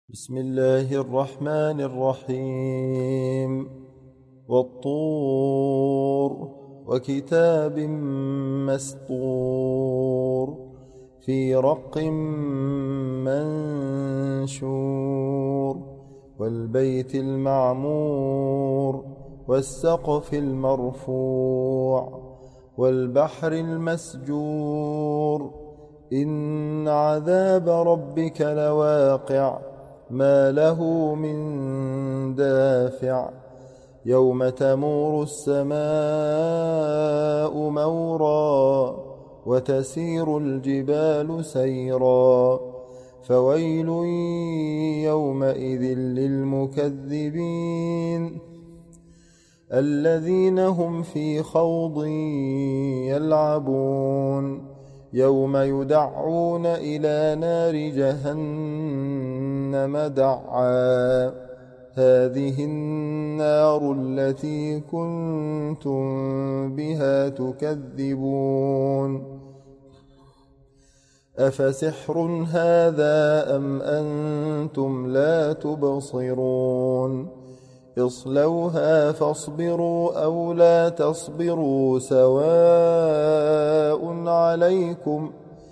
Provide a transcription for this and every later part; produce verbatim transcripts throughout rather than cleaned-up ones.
بسم الله الرحمن الرحيم والطور وكتاب مسطور في رق منشور والبيت المعمور والسقف المرفوع والبحر المسجور إن عذاب ربك لواقع ما له من دافع يوم تمور السماء مورا وتسير الجبال سيرا فويل يومئذ للمكذبين الذين هم في خوض يلعبون يوم يدعون إلى نار جهنم دعا هذه النار التي كنتم بها تكذبون أفسحر هذا أم أنتم لا تبصرون اصلوها فاصبروا أو لا تصبروا سواء عليكم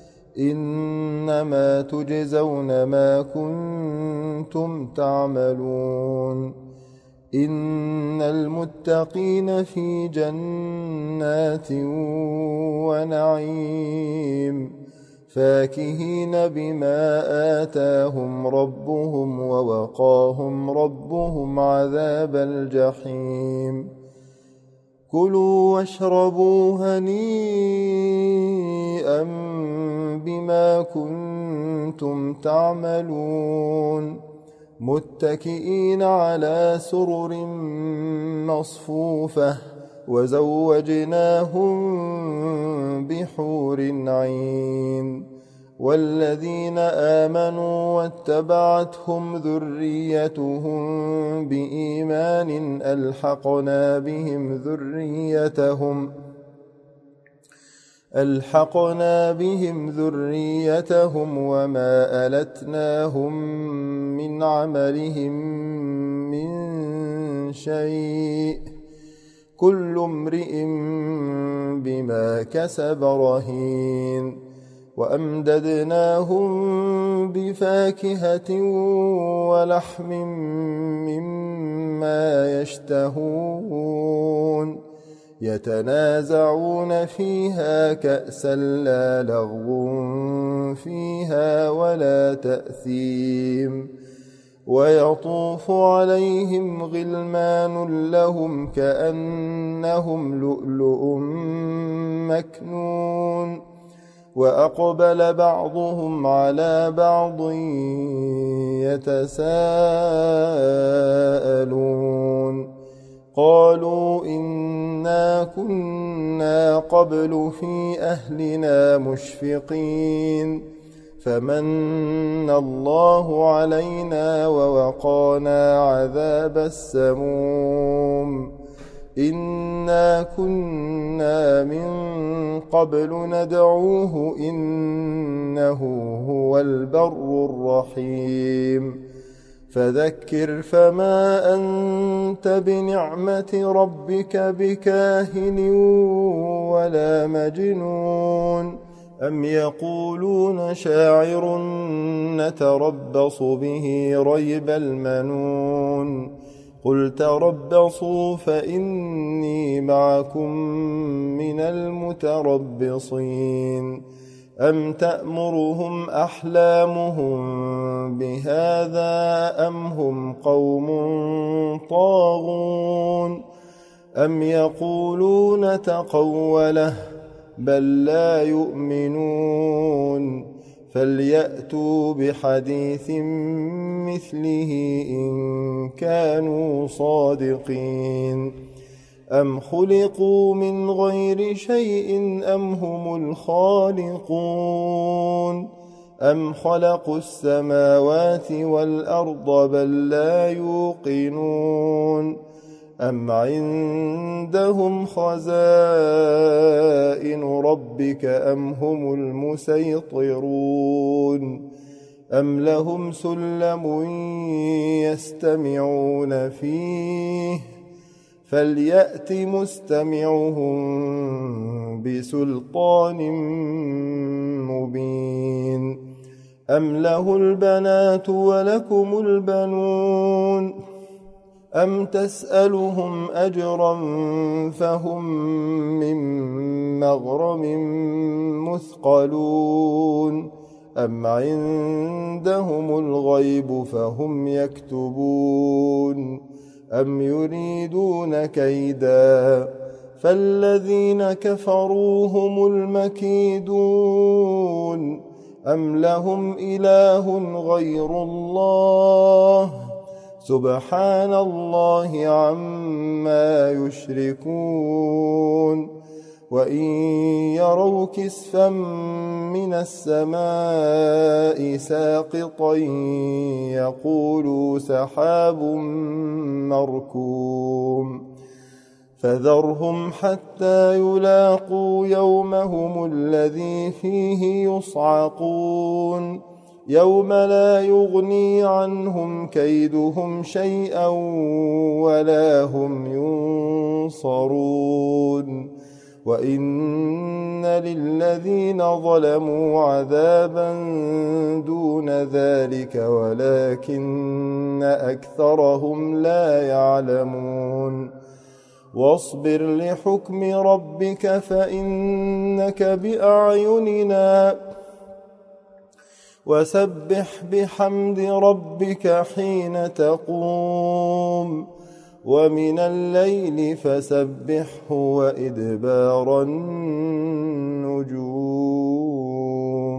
إنما تجزون ما كنتم تعملون إن المتقين في جنات ونعيم فاكهين بما آتاهم ربهم ووقاهم ربهم عذاب الجحيم كلوا واشربوا هنيئا بما كنتم تعملون متكئين على سرر مصفوفة وزوجناهم بحور عين والذين آمنوا واتبعتهم ذريتهم بإيمان ألحقنا بهم ذريتهم ألحقنا بهم ذريتهم وما ألتناهم من عملهم من شيء كل امرئ بما كسب رهين وأمددناهم بفاكهة ولحم مما يشتهون يتنازعون فيها كأسا لا لغو فيها ولا تأثيم ويطوف عليهم غلمان لهم كأنهم لؤلؤ مكنون وأقبل بعضهم على بعض يتساءلون قالوا إنا كنا قبل في أهلنا مشفقين فمن الله علينا ووقانا عذاب السموم إنا كنا من قبل ندعوه إنه هو البر الرحيم فذكر فما أنت بنعمة ربك بكاهن ولا مجنون أم يقولون شاعر نتربص به ريب المنون قل تربصوا فإني معكم من المتربصين أم تأمرهم أحلامهم بهذا أم هم قوم طاغون أم يقولون تقوله بل لا يؤمنون فليأتوا بحديث مثله إن كانوا صادقين أم خلقوا من غير شيء أم هم الخالقون أم خلقوا السماوات والأرض بل لا يوقنون أم عندهم خزائن ربك أم هم المسيطرون أم لهم سلم يستمعون فيه فليأت مستمعهم بسلطان مبين أم له البنات ولكم البنون أم تسألهم أجرا فهم من مغرم مثقلون أم عندهم الغيب فهم يكتبون أم يريدون كيدا فالذين كفروا هم المكيدون أم لهم إله غير الله سبحان الله عما يشركون وإن يروا كسفا من السماء ساقطا يقولوا سحاب مركوم فذرهم حتى يلاقوا يومهم الذي فيه يصعقون يوم لا يغني عنهم كيدهم شيئا ولا هم ينصرون وإن للذين ظلموا عذابا دون ذلك ولكن أكثرهم لا يعلمون واصبر لحكم ربك فإنك بأعيننا وسبح بحمد ربك حين تقوم ومن الليل فسبحه وإدبار النجوم